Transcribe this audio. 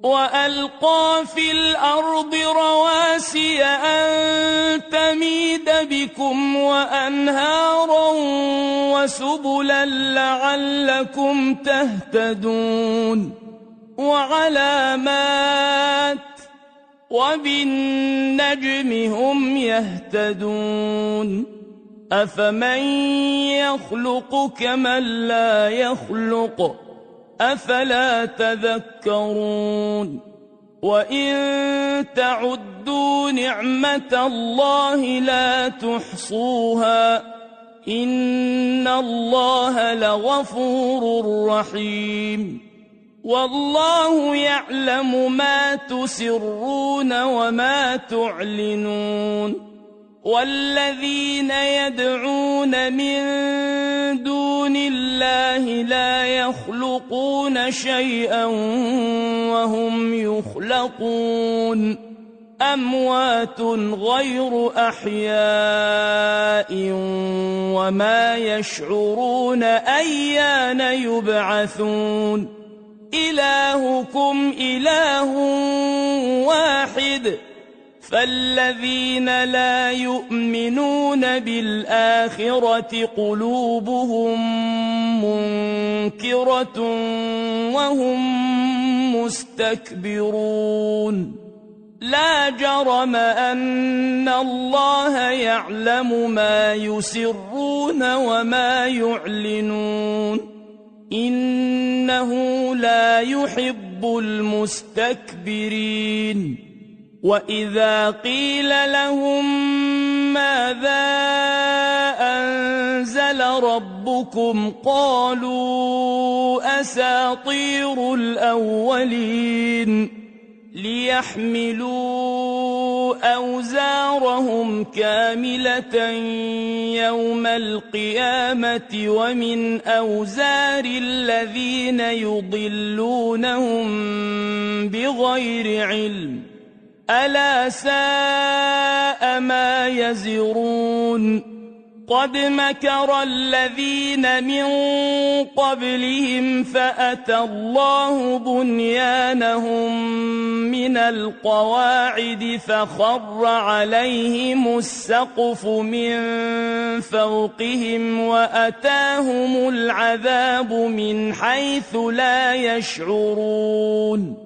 وألقى في الأرض رواسي أن تميد بكم وأنهارا وسبلا لعلكم تهتدون وعلامات وبالنجم هم يهتدون أفمن يخلق كمن لا يخلق أفلا تذكرون وإن تعدوا نعمة الله لا تحصوها إن الله لغفور رحيم والله يعلم ما تسرون وما تعلنون والذين يدعون من دون الله لا يخلقون شيئا وهم يخلقون أموات غير أحياء وما يشعرون أيان يبعثون إلهكم إله واحد فالذين لا يؤمنون بالآخرة قلوبهم منكرة وهم مستكبرون لا جرم أن الله يعلم ما يسرون وما يعلنون إنه لا يحب المستكبرين وإذا قيل لهم ماذا أنزل ربكم قالوا أساطير الأولين ليحملوا أوزارهم كاملة يوم القيامة ومن أوزار الذين يضلونهم بغير علم ألا ساء ما يزرون قد مكر الذين من قبلهم فأتى الله بنيانهم من القواعد فخر عليهم السقف من فوقهم وأتاهم العذاب من حيث لا يشعرون